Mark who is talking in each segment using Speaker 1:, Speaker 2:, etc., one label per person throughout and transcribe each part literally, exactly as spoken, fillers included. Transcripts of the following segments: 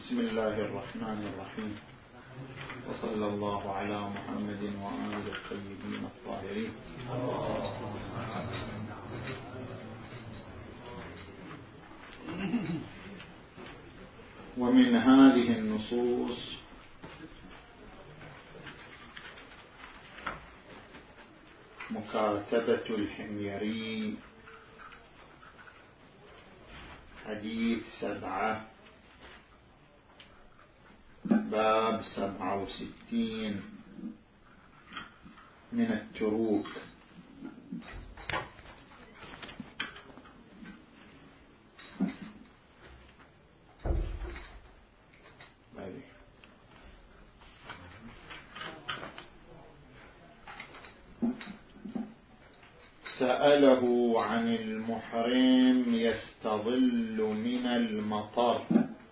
Speaker 1: بسم الله الرحمن الرحيم، وصلى الله على محمد وآله الطيبين الطاهرين. ومن هذه النصوص مكاتبة الحميري حديث سبعة باب سبعة وستين من التروك. سأله عن المحرم يستظل من المطر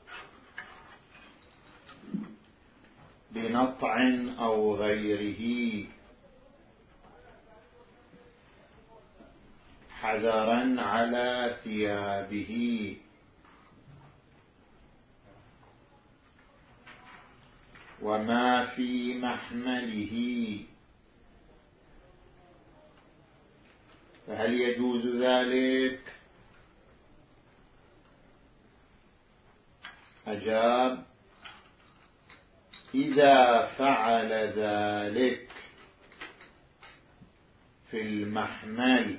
Speaker 1: بنطع أو غيره حذرا على ثيابه، وما في محمله، فهل يجوز ذلك؟ أجاب: إذا فعل ذلك في المحمل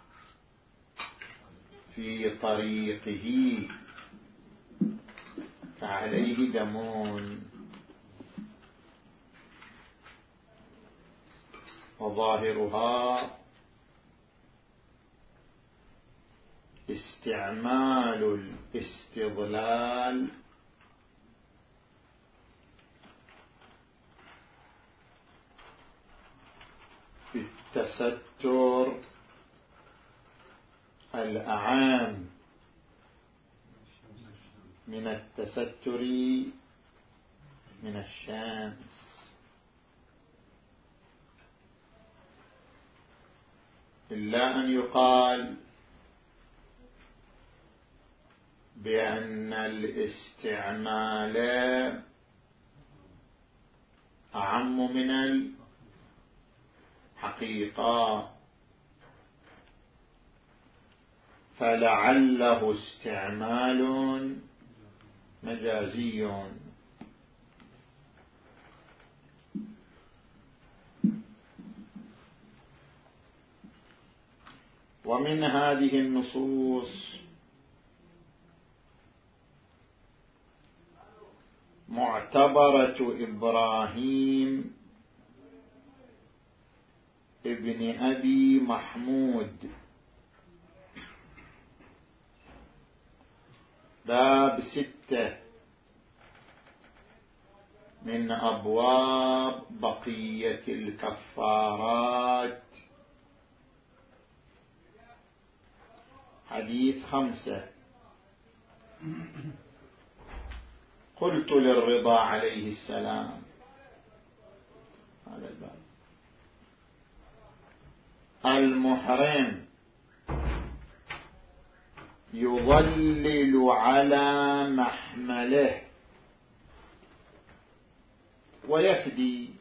Speaker 1: في طريقه فعليه دمون، وظاهرها استعمال الاستظلال بالتستر الأعام من التستر من الشمس، إلا أن يقال بأن الاستعمال أعم من الحقيقة، فلعله استعمال مجازي. ومن هذه النصوص معتبرة إبراهيم ابن أبي محمود باب ستة من أبواب بقية الكفارات حديث خمسة. قلت للرضا عليه السلام، هذا الباب: المحرم يظلل على محمله ويفدي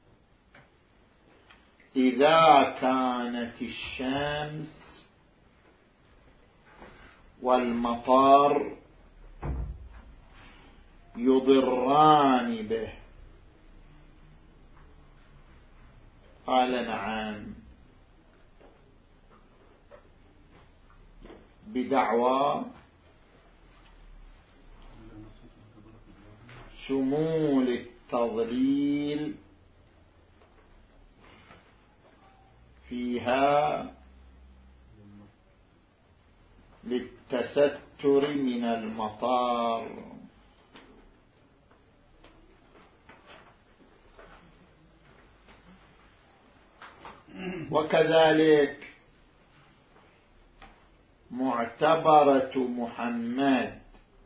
Speaker 1: إذا كانت الشمس والمطر يضران به. قال: نعم، بدعوى شمول التضليل فيها للتستر من المطار. وكذلك معتبرة محمد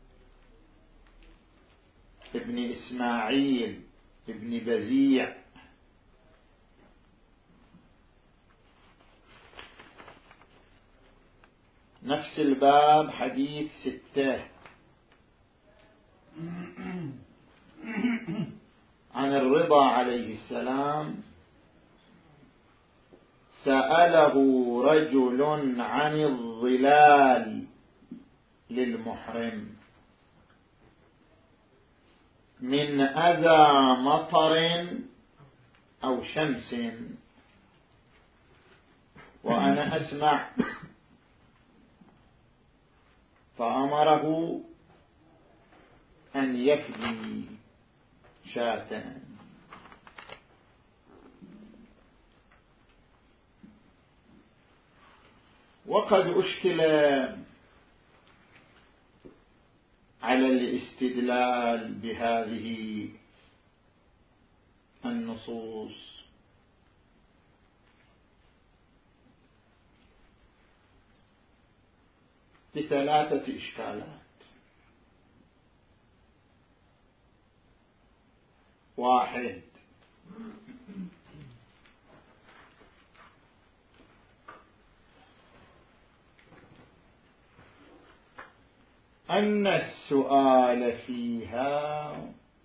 Speaker 1: ابن إسماعيل ابن بزيع نفس الباب حديث ستة. الرضا عليه السلام سأله رجل عن الظلال للمحرم من أذى مطر أو شمس، وأنا أسمع، فأمره أن يفدي شاة. وقد أشكل على الاستدلال بهذه النصوص بثلاثة إشكالات. واحد، أن السؤال فيها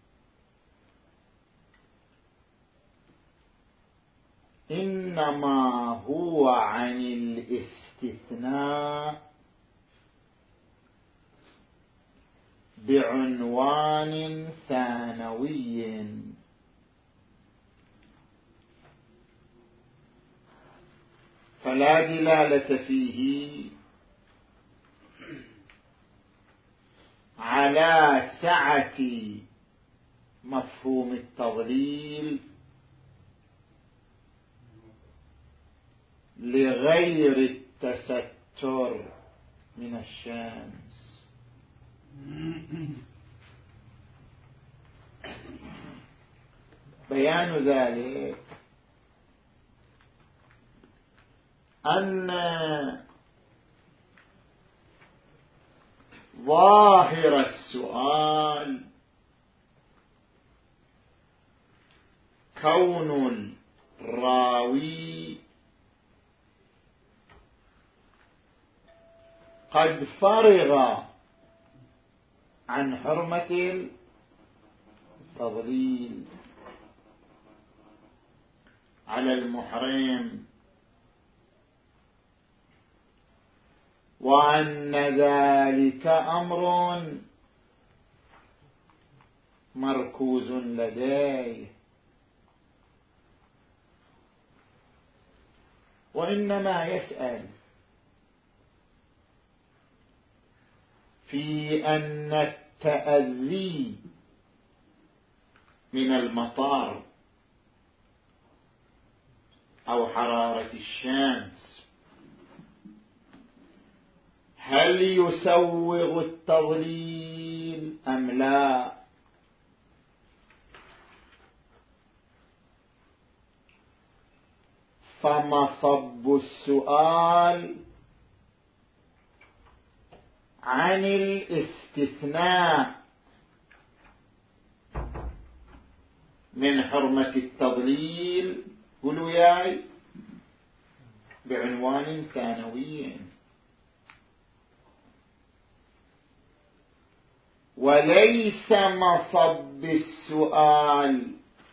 Speaker 1: إنما هو عن الاستثناء بعنوان ثانوي، فلا دلالة فيه على سعة مفهوم التضليل لغير التستر من الشمس. بيان ذلك أن ظاهر السؤال كون الراوي قد فرغ عن حرمة التضليل على المحرم، وأن ذلك أمر مركوز لديه، وإنما يسأل في أن التأذي من المطر أو حرارة الشمس هل يسوغ التضليل أم لا؟ فمصب السؤال عن الاستثناء من حرمة التضليل قولوا ياي بعنوان ثانوي، وليس مصب السؤال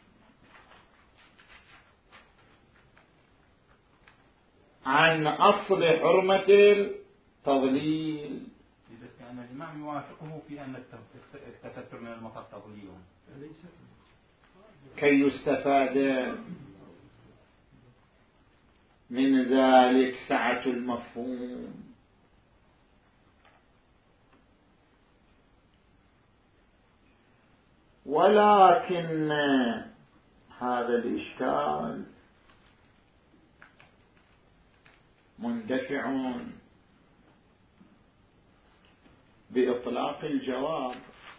Speaker 1: عن أصل حرمة التضليل.
Speaker 2: إذا كان الإمام يوافقه في أن التستر من المطر تضليل
Speaker 1: كي يستفاد من ذلك سعة المفهوم. ولكن هذا الإشكال مندفع بإطلاق الجواب،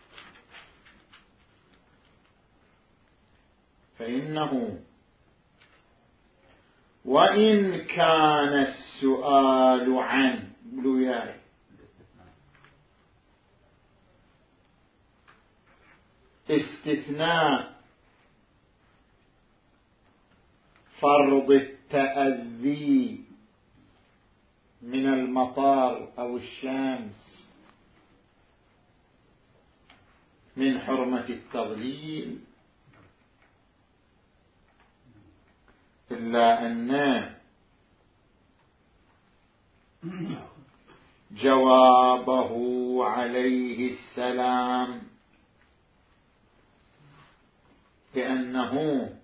Speaker 1: فإنه وإن كان السؤال عن بلوياي استثناء فرض التأذي من المطار أو الشمس من حرمة التضليل، إلا أن جوابه عليه السلام بأنه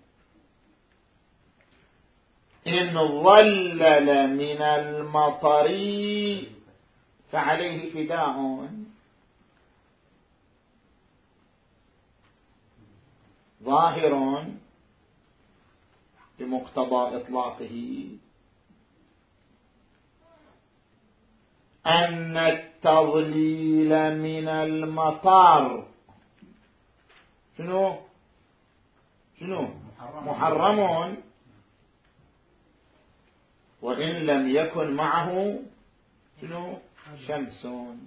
Speaker 1: إن ظلل من المطر فعليه فداء ظاهر بمقتضى إطلاقه أن التضليل من المطر شنو شنو محرم وإن لم يكن معه شنو شمس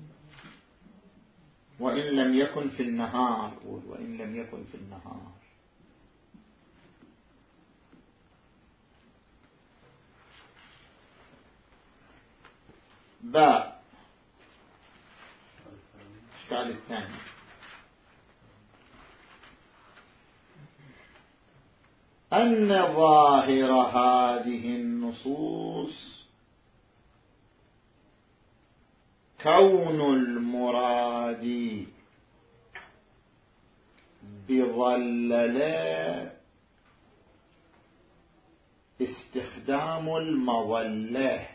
Speaker 1: وإن لم يكن في النهار وإن لم يكن في النهار باء الإشكال الثاني أن ظاهر هذه النصوص كون المراد بظلل استخدام المظلة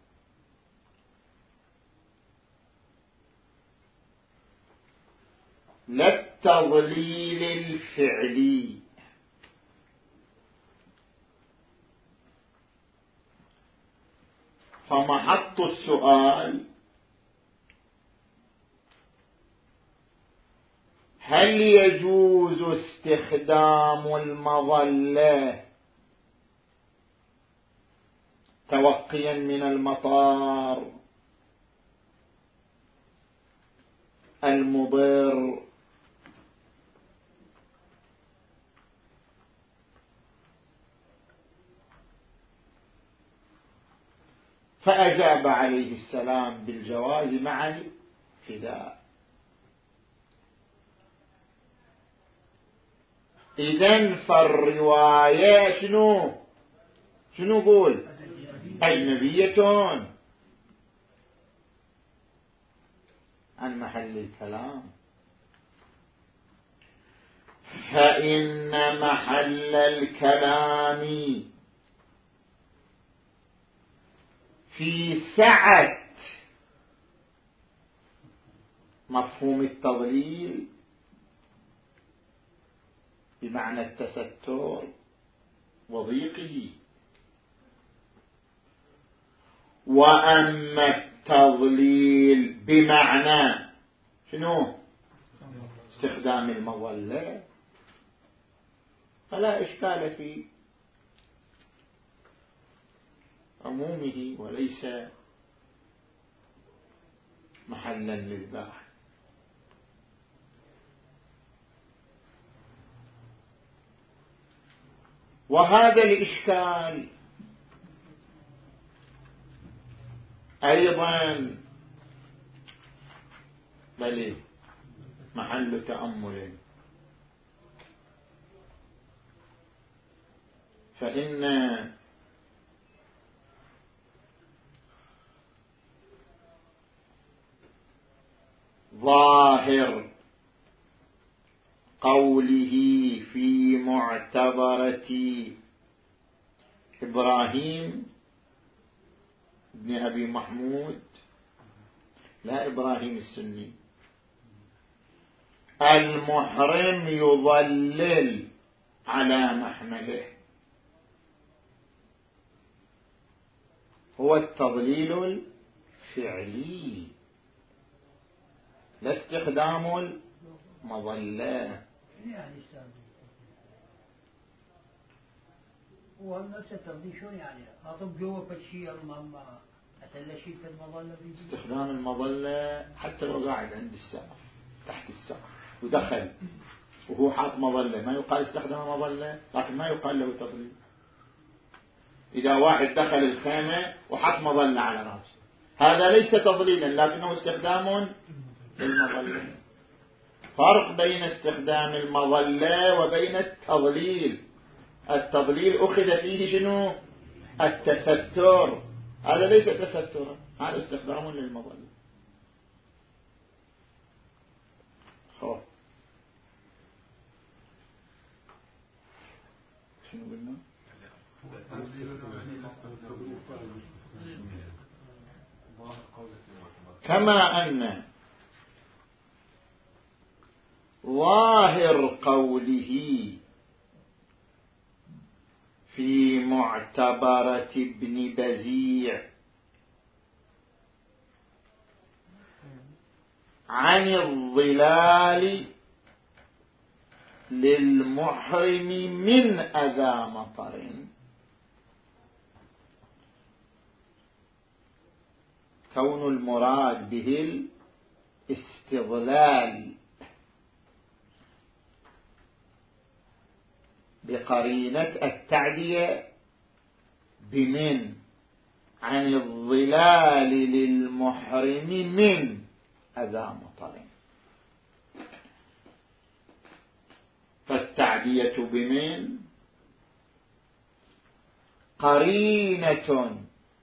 Speaker 1: لا التضليل الفعلي فمحط السؤال هل يجوز استخدام المظلة توقيا من المطار المضر فأجاب عليه السلام بالجواز مع الفداء. إذن فالرواية شنو شنو قول أجنبية عن محل الكلام، فإن محل الكلام في سعة مفهوم التضليل بمعنى التستر وضيقه، وأما التضليل بمعنى شنو استخدام المظلة فلا إشكال في عمومه وليس محلا للبحث. وهذا الإشكال أيضا بل محل تأمل، فإن ظاهر قوله في معتبرة إبراهيم ابن أبي محمود، لا إبراهيم السني، المحرم يضلل على محمله، هو التضليل الفعلي لا استخدام المظلة.
Speaker 3: يعني هو نفس التضليل شو يعني أطب جوا بشيء ما أتلا شيء في المظلة بيجي
Speaker 1: استخدام المظلة حتى لو قاعد عند السقف تحت السقف ودخل وهو حاط مظلة ما يقال استخدم مظلة، لكن ما يقال له تضليل. إذا واحد دخل الخيمة وحط مظلة على رأسه هذا ليس تضليلا لكنه استخدام للمظلة. فرق بين استخدام المظلة وبين التضليل. التضليل أخذ فيه شنو؟ التستر. هذا ليس تسترا، هذا استخدام للمظلة. خب شنو قلنا؟ كما أن ظاهر قوله في معتبرة ابن بزيع عن الظلال للمحرم من أذى مطر، كون المراد به الاستظلال بقرينة التعدية بمن عن الظلال للمحرم من أذى مطر، فالتعدية بمن قرينة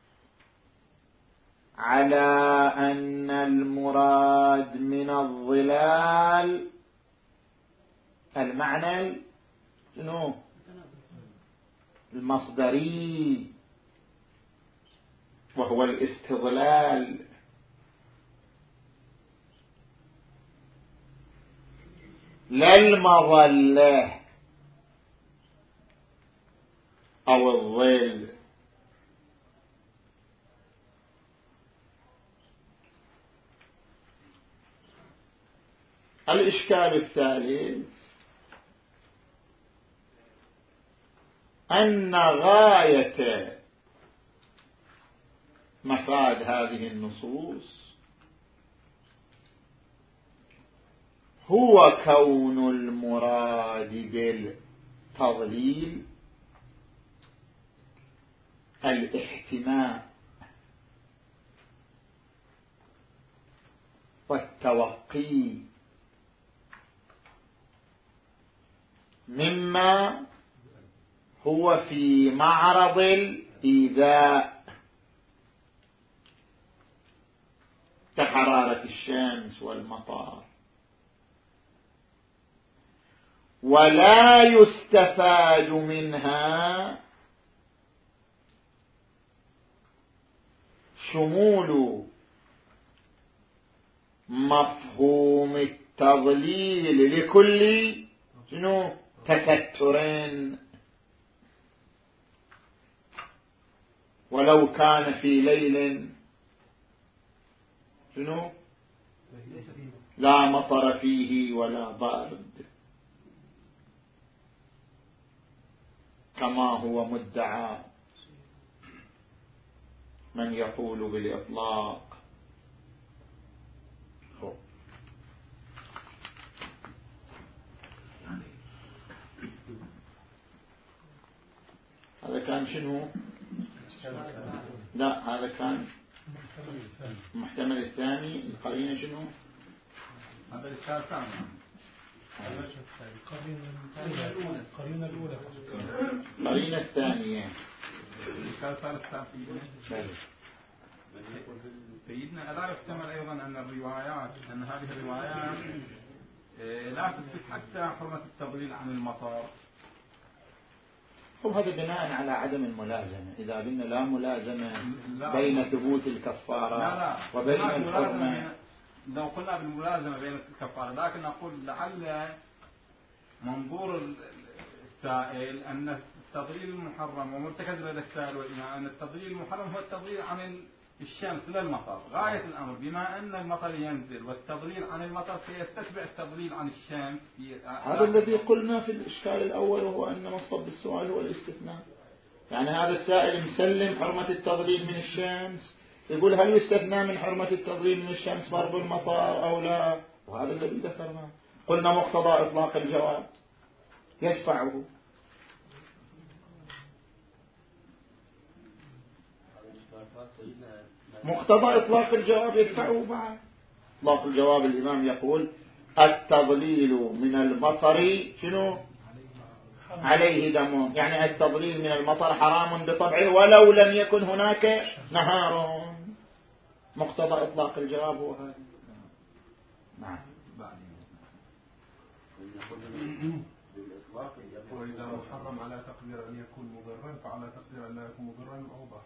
Speaker 1: على أن المراد من الظلال المعنى شنو؟ المصدري، وهو الاستظلال. لا المظلة أو الظل. الإشكال الثالث أن غاية مفاد هذه النصوص هو كون المراد بالتضليل الاحتماء والتوقي مما هو في معرض الإيذاء كحرارة الشمس والمطر، ولا يستفاد منها شمول مفهوم التضليل لكل شنو تكتر، ولو كان في ليل شنو لا مطر فيه ولا بارد، كما هو مدعى من يقول بالإطلاق. هذا كان شنو؟ لا هذا كان المحتمل الثاني. القرينة شنو؟
Speaker 2: هذا الإشكال الثاني.
Speaker 4: القرينة الأولى.
Speaker 1: القرينة الثانية.
Speaker 2: الإشكال الثالث سيدنا. سيدنا ألا يحتمل أيضا أن الروايات أن هذه الروايات لا تثبت حتى حرمة التضليل عن المطر؟
Speaker 1: وهذا بناء على عدم الملازمة. إذا قلنا لا ملازمة بين ثبوت الكفارة
Speaker 2: لا لا.
Speaker 1: وبين الحرمة،
Speaker 2: لو قلنا بالملازمة بين الكفارة، لكن أقول لعل منظور السائل أن التضليل المحرم ومرتكز لدى السائل والإمام أن التضليل المحرم هو التضليل عن الشمس لا المطر. غاية الأمر بما أن المطر ينزل والتضليل عن المطر سيستتبع التضليل عن الشمس.
Speaker 1: هذا الذي قلنا في الإشكال الأول، وهو أن مصب السؤال هو الاستثناء. يعني هذا السائل مسلم حرمة التضليل من الشمس، يقول هل يستثنى من حرمة التضليل من الشمس برضو المطر أو لا؟ وهذا الذي ذكرناه. قلنا مقتضى إطلاق الجواب يدفعه. مقتضى إطلاق الجواب يدفعه معه. إطلاق الجواب الإمام يقول التضليل من المطر شنو عليه دم، يعني التضليل من المطر حرام بطبعه ولو لم يكن هناك نهار. مقتضى إطلاق الجواب هو هذا. نعم.
Speaker 4: وإذا محرم على تقدير أن يكون مضرا فعلى تقدير أن لا يكون مضرا أوضح.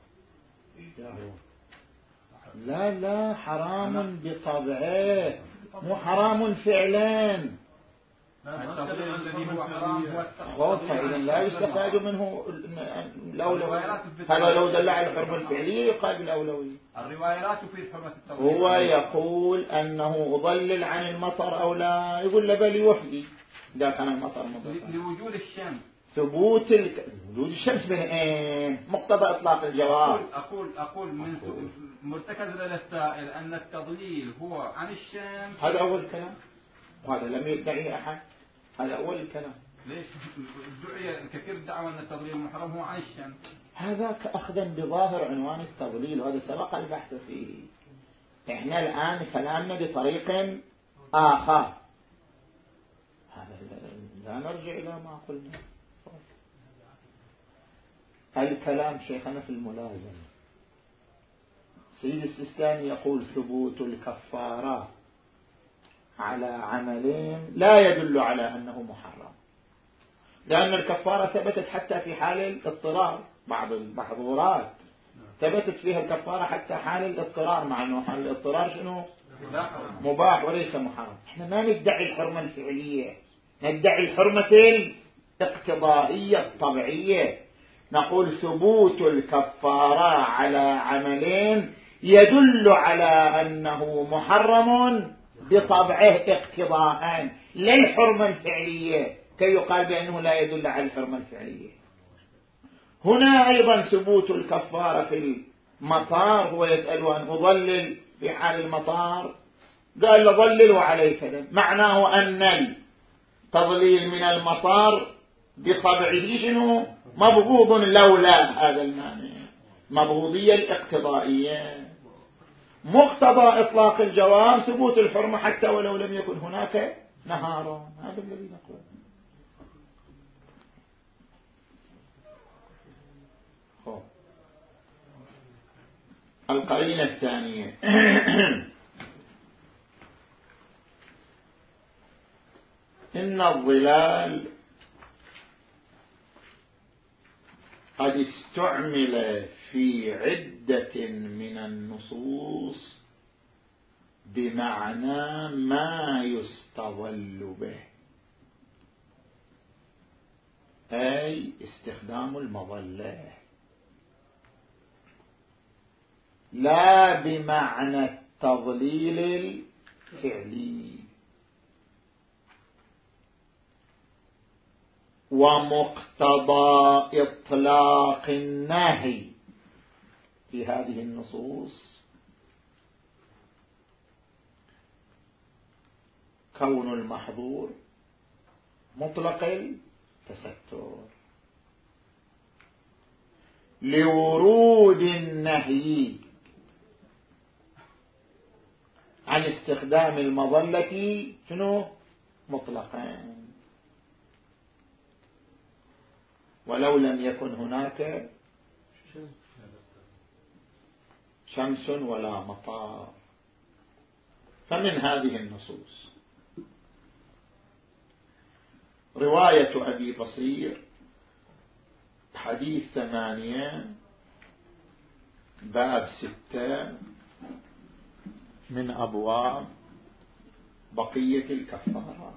Speaker 1: لا لا حرام بطبعه مو حرام فعلا.
Speaker 2: التضليل الذي هو حرام هو
Speaker 1: فإذا لا يستفاد منه الأولوية. هذا لو دل على الحرمة الفعلية يقال بالأولوية.
Speaker 2: الروايات في حرمة التضليل.
Speaker 1: هو يقول أنه أضلل عن المطر أو لا، يقول لبلي وحدي إذا كان المطر مضرا
Speaker 2: لوجود الشمس.
Speaker 1: ثبوت ال... وجود الشمس من ايه؟ مقتضى اطلاق الجواب.
Speaker 2: اقول اقول اقول من مرتكز للسائل ان التضليل هو عن الشمس.
Speaker 1: هذا اول كلام وهذا لم يدعي احد، هذا اول الكلام.
Speaker 2: ليش دعي كثير دعوى ان التضليل محرم هو عن الشمس؟
Speaker 1: هذا اخذا بظاهر عنوان التضليل، وهذا سبق البحث فيه. احنا الان كلامنا بطريق اخر، هذا لا نرجع الى ما قلنا. الكلام شيخنا في الملازمة. سيد السيستاني يقول ثبوت الكفارة على عملين لا يدل على أنه محرم، لأن الكفارة ثبتت حتى في حال الاضطرار. بعض المحظورات ثبتت فيها الكفارة حتى حال الاضطرار، مع أنه حال الاضطرار شنو؟ مباح وليس محرم. احنا ما ندعي الحرمة الفعلية، ندعي الحرمة الاقتضائية الطبيعية. نقول ثبوت الكفارة على عملين يدل على أنه محرم بطبعه اقتضاء، لا الحرمة الفعلية كي يقال بأنه لا يدل على الحرمة الفعلية. هنا أيضا ثبوت الكفارة في المطار، هو يسأل أن أضلل في حال المطار، قال ضلل وعليك دم، معناه أن التضليل من المطار بطبعه شنو؟ مبغوض لولا هذا المانع، مبغوضية الاقتضائية. مقتضى إطلاق الجواب ثبوت الحرمة حتى ولو لم يكن هناك نهار. هذا الذي نقول. القرينة الثانية إن الظلال قد استعمل في عدة من النصوص بمعنى ما يستظل به، أي استخدام المظلة، لا بمعنى التضليل الفعلي. ومقتضى إطلاق النهي في هذه النصوص كون المحظور مطلق التستر، لورود النهي عن استخدام المظلة شنو مطلقا، ولو لم يكن هناك شمس ولا مطار. فمن هذه النصوص رواية أبي بصير حديث ثمانية باب ستة من أبواب بقية الكفارات.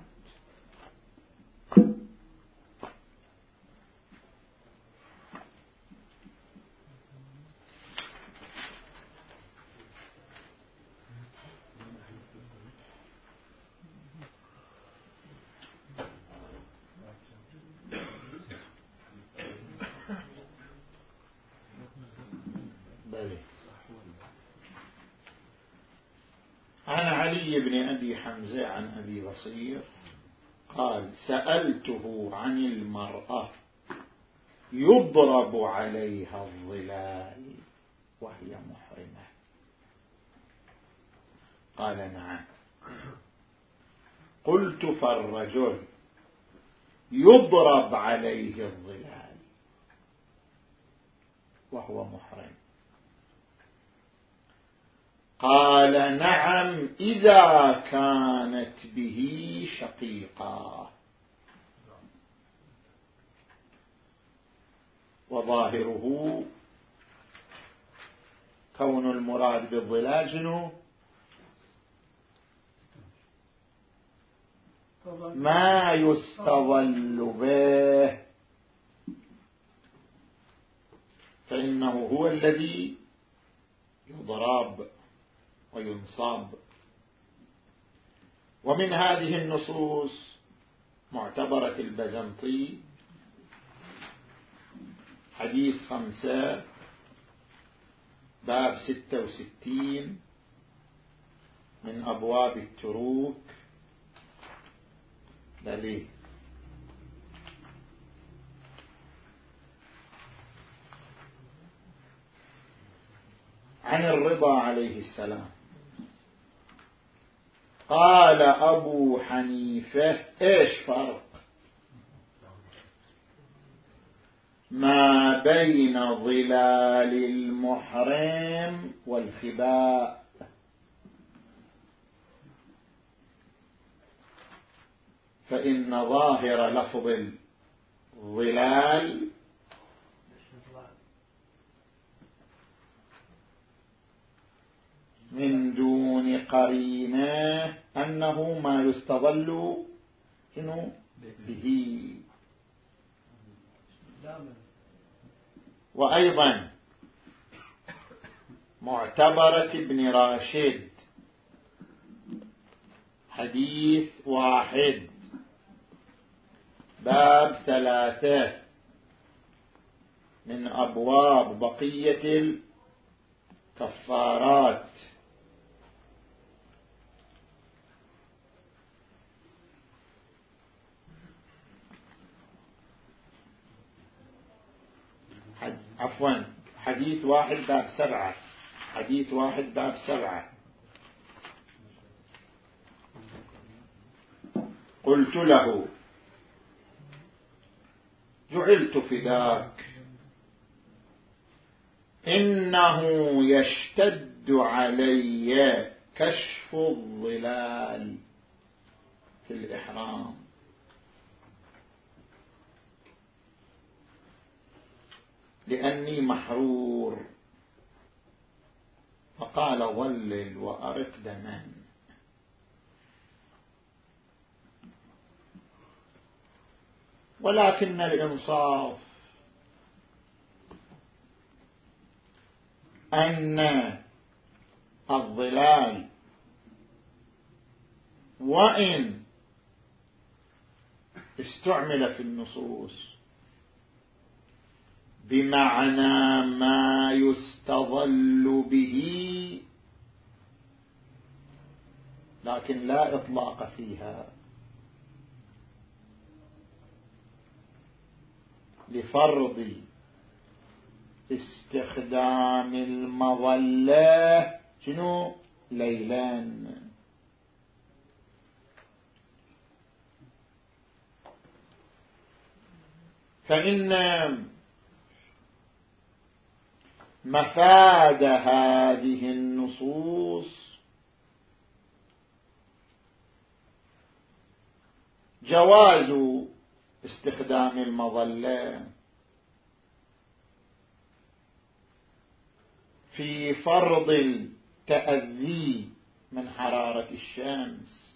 Speaker 1: عن علي بن أبي حمزة عن أبي بصير قال سألته عن المرأة يضرب عليها الظلال وهي محرمة، قال نعم. قلت فالرجل يضرب عليه الظلال وهو محرم. قال نعم إذا كانت به شقيقة. وظاهره كون المراد بالظلال شنو؟ ما يستظل به، فإنه هو الذي يضرب وينصب. ومن هذه النصوص معتبرة البزنطي حديث خمسة باب ستة وستين من أبواب التروك دليل. عن الرضا عليه السلام قال أبو حنيفة إيش فرق ما بين ظلال المحرم والخباء؟ فإن ظاهر لفظ الظلال من دون قرينة أنه ما يستظل شنو به. وأيضا معتبرة ابن راشد حديث واحد باب ثلاثة من أبواب بقية الكفارات. عفوا حديث واحد باب سبعة حديث واحد باب سبعة قلت له جعلت فداك إنه يشتد علي كشف الظلال في الإحرام، لأني محرور. فقال ظلل وأرق دما. ولكن الإنصاف أن الظلال وإن استعمل في النصوص بمعنى ما يستظل به لكن لا إطلاق فيها، لفرض استخدام المظلة شنو ليلان. فإن مفاد هذه النصوص جواز استخدام المظلة في فرض التأذي من حرارة الشمس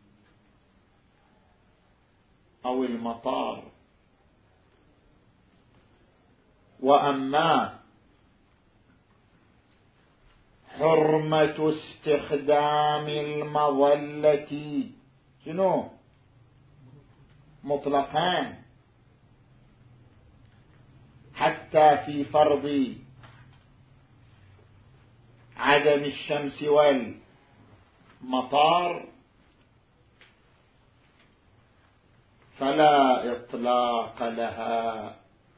Speaker 1: أو المطار. وأما حرمة استخدام المظلة شنو مطلقان حتى في فرض عدم الشمس والمطار فلا إطلاق لها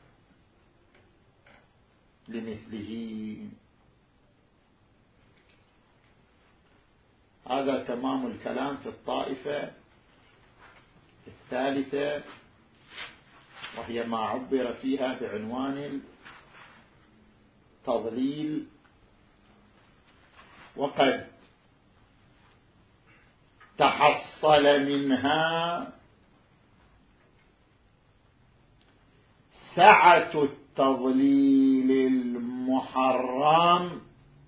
Speaker 1: لمثله. هذا تمام الكلام في الطائفة الثالثة وهي ما عبر فيها بعنوان التضليل. وقد تحصل منها سعة التضليل المحرم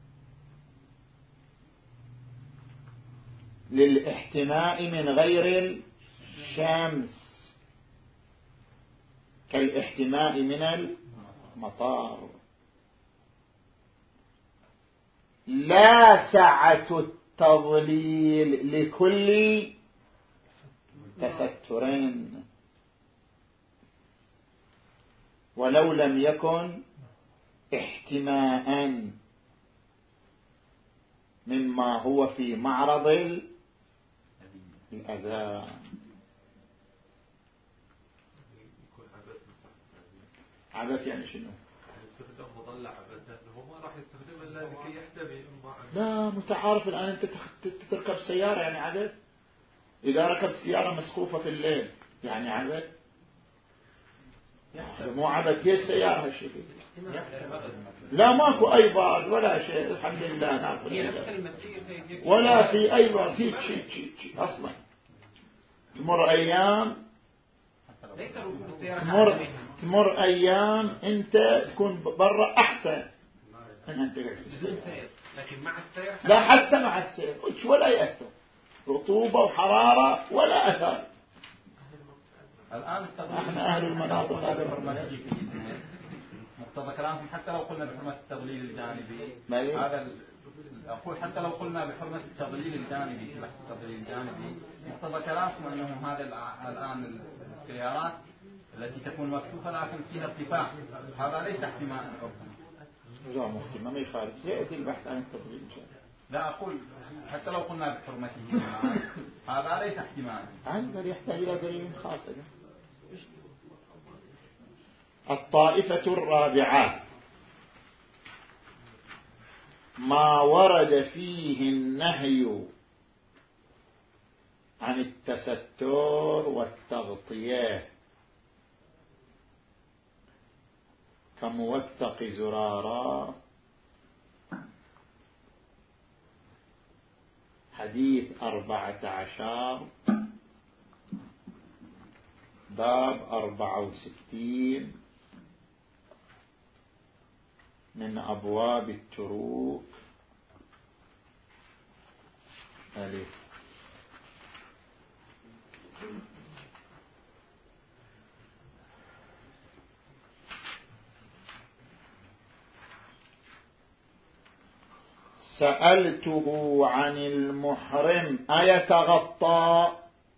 Speaker 1: للاحتماء من غير الشمس كالاحتماء من المطار، لا سعة التضليل لكل تسترين ولو لم يكن احتماء مما هو في معرض الأذى. عبث يعني شنو؟
Speaker 4: يستخدم مضلع عبث هو ما راح يستخدم الا لكي يحتمي.
Speaker 1: لا متعارف الآن أنت تركب سيارة يعني عبث. إذا ركبت سيارة مسقوفة في الليل يعني عبث؟ يعني مو عبث، هي السيارة هالشيء. لا ماكو أي بار ولا شيء الحمد لله ناكل ولا في أي بار شيء شيء شيء أصلا. تمر أيام تمر تمر أيام أنت تكون برا أحسن من أنت قاعد.
Speaker 5: لكن مع السير
Speaker 1: لا حتى مع السير ولا يأثر، رطوبة وحرارة ولا أثر.
Speaker 2: الآن
Speaker 1: احنا أهل المناطق هذا
Speaker 2: مقتضى كلامكم حتى لو قلنا بحرمة التضليل الجانبي هذا أقول حتى لو قلنا بحرمة التضليل الجانبي بحث التضليل الجانبي مقتضى كلامكم أنه هذا الآن السيارات التي تكون مفتوحة لكن فيها ارتفاع هذا ليس احتماء عرفا.
Speaker 1: لا مختمة ما يخالف سيأتي البحث عن التضليل الجانبي.
Speaker 2: لا أقول حتى لو قلنا بحرمته هذا ليس احتماء.
Speaker 1: هذا يحتاج إلى دليل خاص. الطائفة الرابعة ما ورد فيه النهي عن التستر والتغطية كموثق زرارة حديث أربعة عشر باب أربعة وستين من أبواب التروك ألف. سألته عن المحرم أيتغطى؟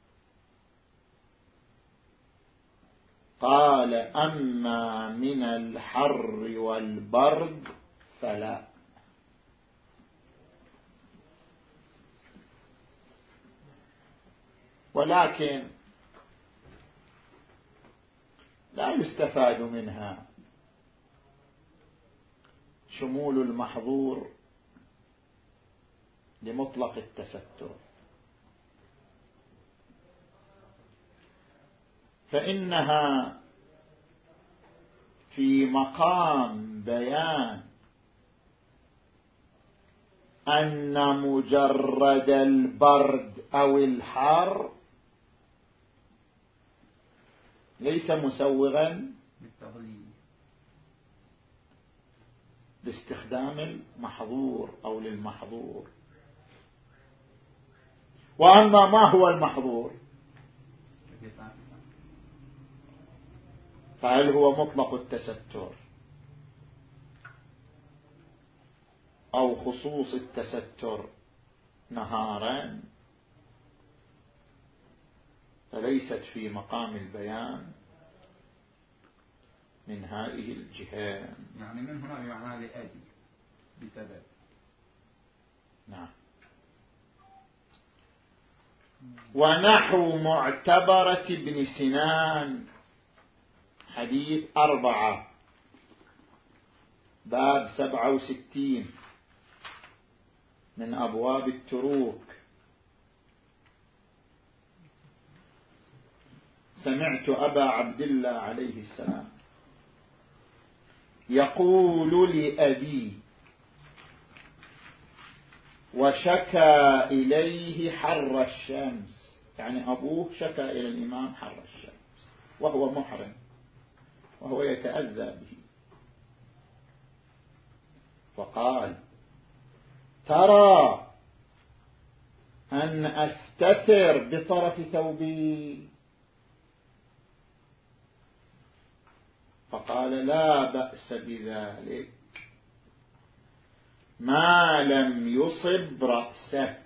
Speaker 1: قال أما من الحر والبرد فلا. ولكن لا يستفاد منها شمول المحظور لمطلق التستر، فإنها في مقام بيان أن مجرد البرد أو الحر ليس مسوغا لاستخدام المحظور أو للمحظور. وأما ما هو المحظور فهل هو مطلق التستر أو خصوص التستر نهارا، فليست في مقام البيان من هذه الجهة.
Speaker 2: يعني من هنا بمعنى لأجل بسبب.
Speaker 1: نعم. ونحو معتبرة ابن سنان حديث أربعة باب سبعة وستين من أبواب التروك. سمعت أبا عبد الله عليه السلام يقول لأبي وشكى إليه حر الشمس، يعني أبوه شكى إلى الإمام حر الشمس وهو محرم وهو يتأذى به، فقال ترى أن أستتر بطرف ثوبي؟ فقال لا بأس بذلك ما لم يصب رأسك.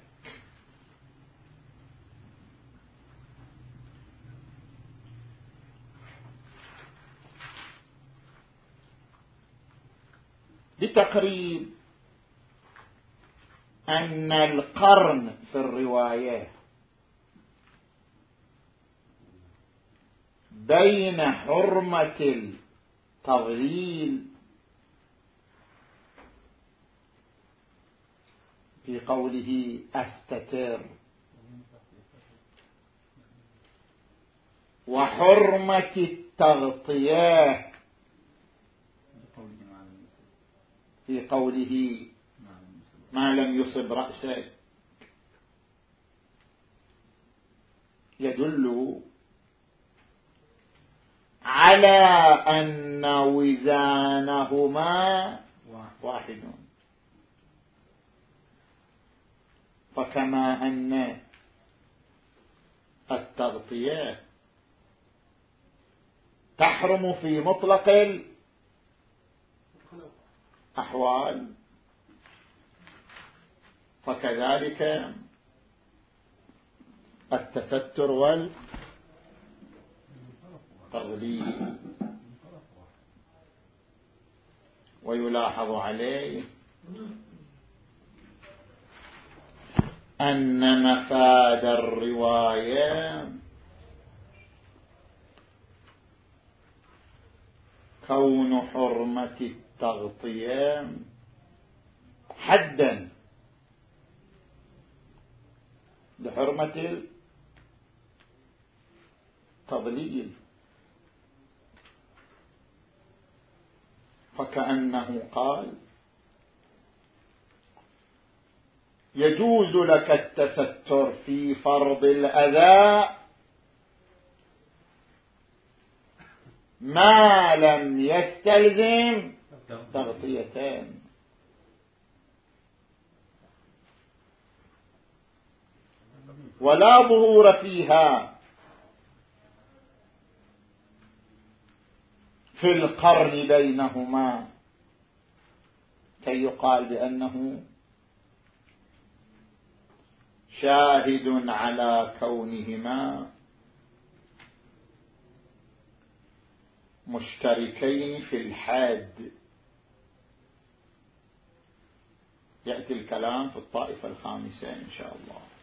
Speaker 1: بتقريب أن القرن في الرواية بين حرمة التضليل في قوله أستتر وحرمة التغطية في قوله ما لم يصب رأسك، يدل على أن وزانهما واحد. فكما أن التغطية تحرم في مطلق الأحوال، فكذلك التستر والتضليل. ويلاحظ عليه أن مفاد الرواية كون حرمة التغطية حدا لحرمة التضليل، فكأنه قال يجوز لك التستر في فرض الأذى ما لم يستلزم تغطيتين. ولا ظهور فيها في القرن بينهما كي يقال بأنه شاهد على كونهما مشتركين في الحد. يأتي الكلام في الطائفة الخامسة إن شاء الله.